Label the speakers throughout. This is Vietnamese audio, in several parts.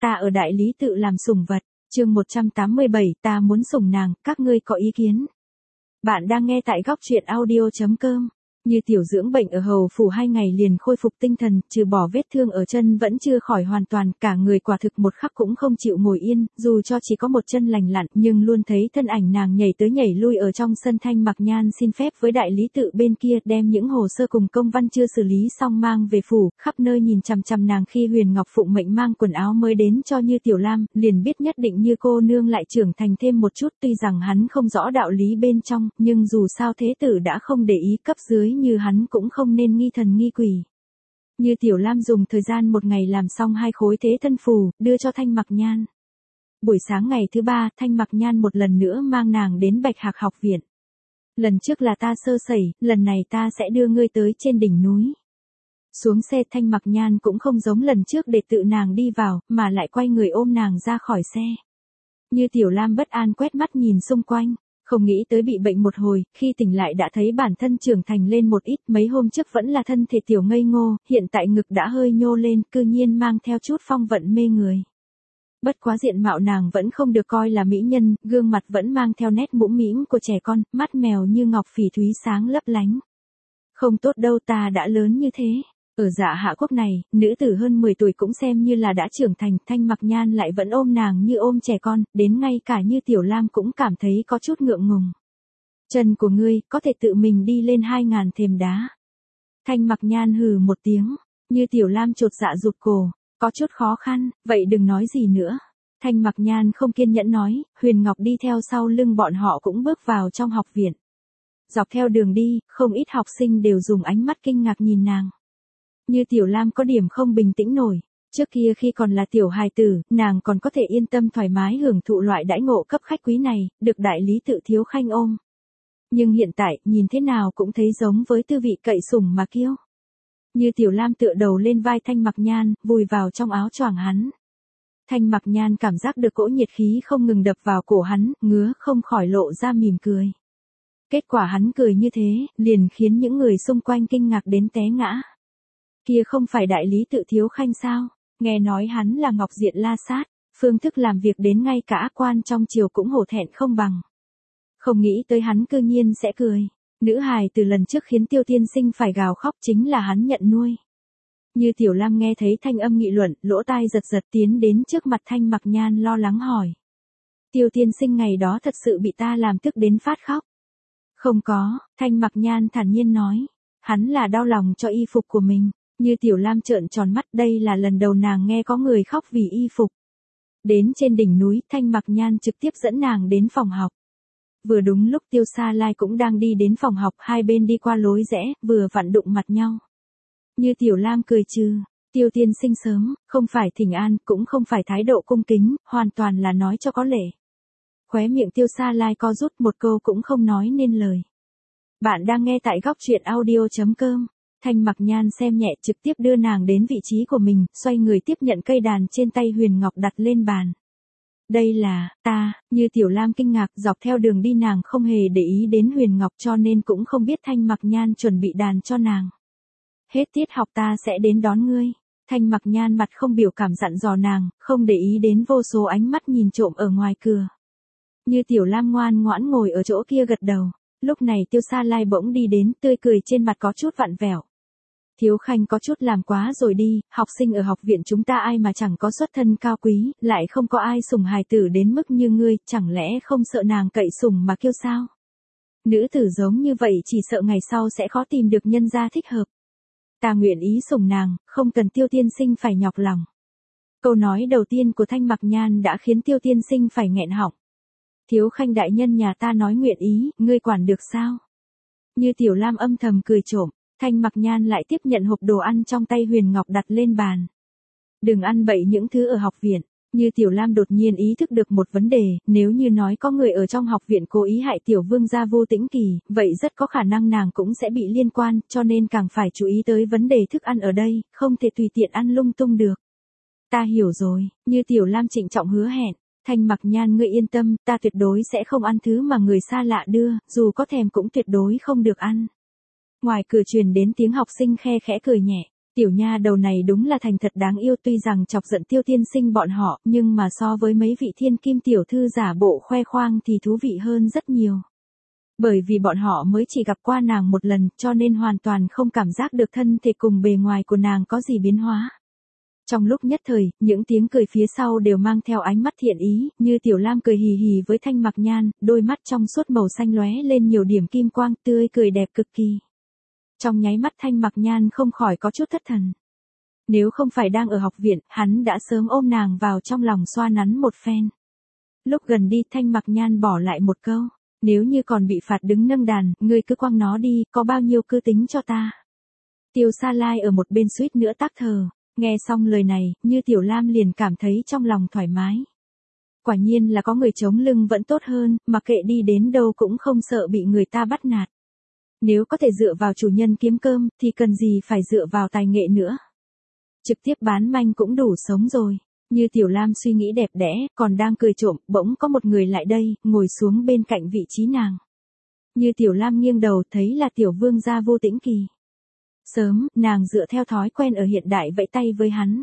Speaker 1: ta ở đại lý tự làm sủng vật, chương 187, ta muốn sủng nàng, các ngươi có ý kiến? Bạn đang nghe tại góc truyện audio.com. Như Tiểu dưỡng bệnh ở hầu phủ 2 ngày liền khôi phục tinh thần, trừ bỏ vết thương ở chân vẫn chưa khỏi hoàn toàn, cả người quả thực một khắc cũng không chịu ngồi yên, dù cho chỉ có một chân lành lặn, nhưng luôn thấy thân ảnh nàng nhảy tới nhảy lui ở trong sân. Thanh Mặc Nhan xin phép với đại lý tự bên kia, đem những hồ sơ cùng công văn chưa xử lý xong mang về phủ, khắp nơi nhìn chằm chằm nàng. Khi Huyền Ngọc Phụng mệnh mang quần áo mới đến cho Như Tiểu Lam, liền biết nhất định Như cô nương lại trưởng thành thêm một chút. Tuy rằng hắn không rõ đạo lý bên trong, nhưng dù sao thế tử đã không để ý, cấp dưới như hắn cũng không nên nghi thần nghi quỷ. Như Tiểu Lam dùng thời gian 1 ngày làm xong 2 khối thế thân phù, đưa cho Thanh Mặc Nhan. Buổi sáng ngày thứ 3, Thanh Mặc Nhan một lần nữa mang nàng đến Bạch Hạc học viện. Lần trước là ta sơ sẩy, lần này ta sẽ đưa ngươi tới trên đỉnh núi. Xuống xe, Thanh Mặc Nhan cũng không giống lần trước để tự nàng đi vào, mà lại quay người ôm nàng ra khỏi xe. Như Tiểu Lam bất an quét mắt nhìn xung quanh. Không nghĩ tới bị bệnh một hồi, khi tỉnh lại đã thấy bản thân trưởng thành lên một ít. Mấy hôm trước vẫn là thân thể tiểu ngây ngô, hiện tại ngực đã hơi nhô lên, cư nhiên mang theo chút phong vận mê người. Bất quá diện mạo nàng vẫn không được coi là mỹ nhân, gương mặt vẫn mang theo nét mũm mĩm của trẻ con, mắt mèo như ngọc phỉ thúy sáng lấp lánh. Không tốt đâu, ta đã lớn như thế. Ở Dạ Hạ quốc này, nữ tử hơn 10 tuổi cũng xem như là đã trưởng thành. Thanh Mặc Nhan lại vẫn ôm nàng như ôm trẻ con, đến ngay cả Như Tiểu Lam cũng cảm thấy có chút ngượng ngùng. Chân của ngươi, có thể tự mình đi lên 2000 thềm đá. Thanh Mặc Nhan hừ một tiếng, Như Tiểu Lam chột dạ rụt cổ, có chút khó khăn, vậy đừng nói gì nữa. Thanh Mặc Nhan không kiên nhẫn nói, Huyền Ngọc đi theo sau lưng bọn họ cũng bước vào trong học viện. Dọc theo đường đi, không ít học sinh đều dùng ánh mắt kinh ngạc nhìn nàng. Như Tiểu Lam có điểm không bình tĩnh nổi. Trước kia khi còn là tiểu hài tử, nàng còn có thể yên tâm thoải mái hưởng thụ loại đãi ngộ cấp khách quý này, được đại lý tự thiếu khanh ôm. Nhưng hiện tại, nhìn thế nào cũng thấy giống với tư vị cậy sủng mà kiêu. Như Tiểu Lam tựa đầu lên vai Thanh Mặc Nhan, vùi vào trong áo choàng hắn. Thanh Mặc Nhan cảm giác được cỗ nhiệt khí không ngừng đập vào cổ hắn, ngứa không khỏi lộ ra mỉm cười. Kết quả hắn cười như thế, liền khiến những người xung quanh kinh ngạc đến té ngã. Kia không phải đại lý tự thiếu khanh sao? Nghe nói hắn là Ngọc Diện La Sát, phương thức làm việc đến ngay cả ác quan trong triều cũng hổ thẹn không bằng. Không nghĩ tới hắn cư nhiên sẽ cười. Nữ hài từ lần trước khiến Tiêu tiên sinh phải gào khóc chính là hắn nhận nuôi. Như Tiểu Lam nghe thấy thanh âm nghị luận, lỗ tai giật giật tiến đến trước mặt Thanh Mặc Nhan lo lắng hỏi. Tiêu tiên sinh ngày đó thật sự bị ta làm tức đến phát khóc. Không có, Thanh Mặc Nhan thản nhiên nói. Hắn là đau lòng cho y phục của mình. Như Tiểu Lam trợn tròn mắt, đây là lần đầu nàng nghe có người khóc vì y phục. Đến trên đỉnh núi, Thanh Mặc Nhan trực tiếp dẫn nàng đến phòng học. Vừa đúng lúc Tiêu Sa Lai cũng đang đi đến phòng học, hai bên đi qua lối rẽ, vừa vặn đụng mặt nhau. Như Tiểu Lam cười trừ, Tiêu tiên sinh sớm, không phải thỉnh an, cũng không phải thái độ cung kính, hoàn toàn là nói cho có lễ. Khóe miệng Tiêu Sa Lai co rút, một câu cũng không nói nên lời. Bạn đang nghe tại góc truyện audio.com. Thanh Mặc Nhan xem nhẹ, trực tiếp đưa nàng đến vị trí của mình, xoay người tiếp nhận cây đàn trên tay Huyền Ngọc đặt lên bàn. Đây là, ta, Như Tiểu Lam kinh ngạc, dọc theo đường đi nàng không hề để ý đến Huyền Ngọc cho nên cũng không biết Thanh Mặc Nhan chuẩn bị đàn cho nàng. Hết tiết học ta sẽ đến đón ngươi. Thanh Mặc Nhan mặt không biểu cảm dặn dò nàng, không để ý đến vô số ánh mắt nhìn trộm ở ngoài cửa. Như Tiểu Lam ngoan ngoãn ngồi ở chỗ kia gật đầu. Lúc này Tiêu Sa Lai bỗng đi đến, tươi cười trên mặt có chút vặn vẹo. Thiếu khanh có chút làm quá rồi đi, học sinh ở học viện chúng ta ai mà chẳng có xuất thân cao quý, lại không có ai sủng hài tử đến mức như ngươi, chẳng lẽ không sợ nàng cậy sủng mà kiêu sao? Nữ tử giống như vậy chỉ sợ ngày sau sẽ khó tìm được nhân gia thích hợp. Ta nguyện ý sủng nàng, không cần Tiêu tiên sinh phải nhọc lòng. Câu nói đầu tiên của Thanh Mặc Nhan đã khiến Tiêu tiên sinh phải nghẹn họng. Thiếu khanh đại nhân nhà ta nói nguyện ý, ngươi quản được sao? Như Tiểu Lam âm thầm cười trộm. Thanh Mặc Nhan lại tiếp nhận hộp đồ ăn trong tay Huyền Ngọc đặt lên bàn. Đừng ăn bậy những thứ ở học viện. Như Tiểu Lam đột nhiên ý thức được một vấn đề, nếu như nói có người ở trong học viện cố ý hại Tiểu Vương gia Vô Tĩnh Kỳ, vậy rất có khả năng nàng cũng sẽ bị liên quan, cho nên càng phải chú ý tới vấn đề thức ăn ở đây, không thể tùy tiện ăn lung tung được. Ta hiểu rồi, Như Tiểu Lam trịnh trọng hứa hẹn. Thanh Mặc Nhan ngươi yên tâm, ta tuyệt đối sẽ không ăn thứ mà người xa lạ đưa, dù có thèm cũng tuyệt đối không được ăn. Ngoài cửa truyền đến tiếng học sinh khe khẽ cười nhẹ. Tiểu nha đầu này đúng là thành thật đáng yêu, tuy rằng chọc giận Tiêu tiên sinh bọn họ, nhưng mà so với mấy vị thiên kim tiểu thư giả bộ khoe khoang thì thú vị hơn rất nhiều. Bởi vì bọn họ mới chỉ gặp qua nàng một lần, cho nên hoàn toàn không cảm giác được thân thể cùng bề ngoài của nàng có gì biến hóa. Trong lúc nhất thời, những tiếng cười phía sau đều mang theo ánh mắt thiện ý, như Tiểu Lam cười hì hì với Thanh Mặc Nhan, đôi mắt trong suốt màu xanh lóe lên nhiều điểm kim quang, tươi cười đẹp cực kỳ. Trong nháy mắt Thanh Mặc Nhan không khỏi có chút thất thần. Nếu không phải đang ở học viện, hắn đã sớm ôm nàng vào trong lòng xoa nắn một phen. Lúc gần đi Thanh Mặc Nhan bỏ lại một câu, nếu như còn bị phạt đứng nâng đàn, ngươi cứ quăng nó đi, có bao nhiêu cứ tính cho ta. Tiêu Sa Lai ở một bên suýt nữa tắc thờ, nghe xong lời này, Như Tiểu Lam liền cảm thấy trong lòng thoải mái. Quả nhiên là có người chống lưng vẫn tốt hơn, mà kệ đi đến đâu cũng không sợ bị người ta bắt nạt. Nếu có thể dựa vào chủ nhân kiếm cơm, thì cần gì phải dựa vào tài nghệ nữa. Trực tiếp bán manh cũng đủ sống rồi. Như Tiểu Lam suy nghĩ đẹp đẽ, còn đang cười trộm, bỗng có một người lại đây, ngồi xuống bên cạnh vị trí nàng. Như Tiểu Lam nghiêng đầu thấy là Tiểu Vương gia Vô Tĩnh Kỳ. Sớm, nàng dựa theo thói quen ở hiện đại vẫy tay với hắn.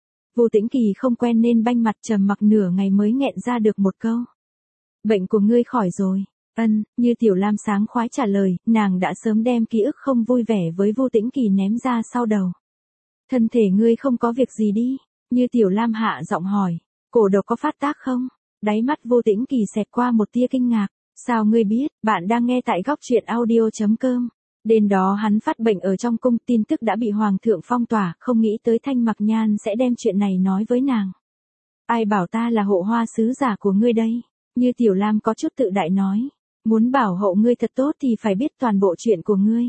Speaker 1: Vô Tĩnh Kỳ không quen nên banh mặt trầm mặc nửa ngày mới nghẹn ra được một câu. Bệnh của ngươi khỏi rồi. Ân, Như Tiểu Lam sáng khoái trả lời, nàng đã sớm đem ký ức không vui vẻ với Vô Tĩnh Kỳ ném ra sau đầu. Thân thể ngươi không có việc gì đi? Như Tiểu Lam hạ giọng hỏi, cổ độc có phát tác không? Đáy mắt Vô Tĩnh Kỳ xẹt qua một tia kinh ngạc, sao ngươi biết? Bạn đang nghe tại góc truyện audio.com. Đêm đó hắn phát bệnh ở trong cung, tin tức đã bị hoàng thượng phong tỏa, không nghĩ tới Thanh Mặc Nhan sẽ đem chuyện này nói với nàng. Ai bảo ta là hộ hoa sứ giả của ngươi đây? Như Tiểu Lam có chút tự đại nói, muốn bảo hộ ngươi thật tốt thì phải biết toàn bộ chuyện của ngươi.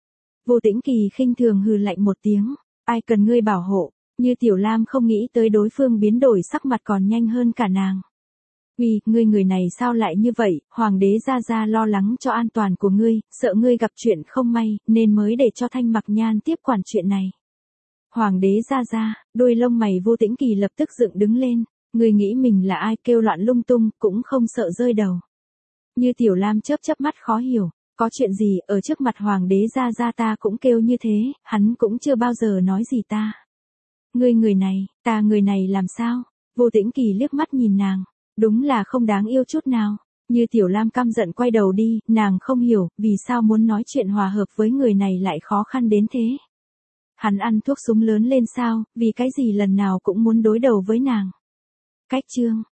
Speaker 1: Vô Tĩnh Kỳ khinh thường hừ lạnh một tiếng, ai cần ngươi bảo hộ? Như Tiểu Lam không nghĩ tới đối phương biến đổi sắc mặt còn nhanh hơn cả nàng. Uy, ngươi người này sao lại như vậy, hoàng đế gia gia lo lắng cho an toàn của ngươi, sợ ngươi gặp chuyện không may, nên mới để cho Thanh Mặc Nhan tiếp quản chuyện này. Hoàng đế gia gia, đôi lông mày Vô Tĩnh Kỳ lập tức dựng đứng lên, ngươi nghĩ mình là ai, kêu loạn lung tung, cũng không sợ rơi đầu. Như Tiểu Lam chớp chớp mắt khó hiểu, có chuyện gì, ở trước mặt hoàng đế gia gia ta cũng kêu như thế, hắn cũng chưa bao giờ nói gì ta. Ngươi người này, ta người này làm sao? Vô Tĩnh Kỳ liếc mắt nhìn nàng, đúng là không đáng yêu chút nào. Như Tiểu Lam căm giận quay đầu đi, nàng không hiểu, vì sao muốn nói chuyện hòa hợp với người này lại khó khăn đến thế. Hắn ăn thuốc súng lớn lên sao, vì cái gì lần nào cũng muốn đối đầu với nàng. Cách chương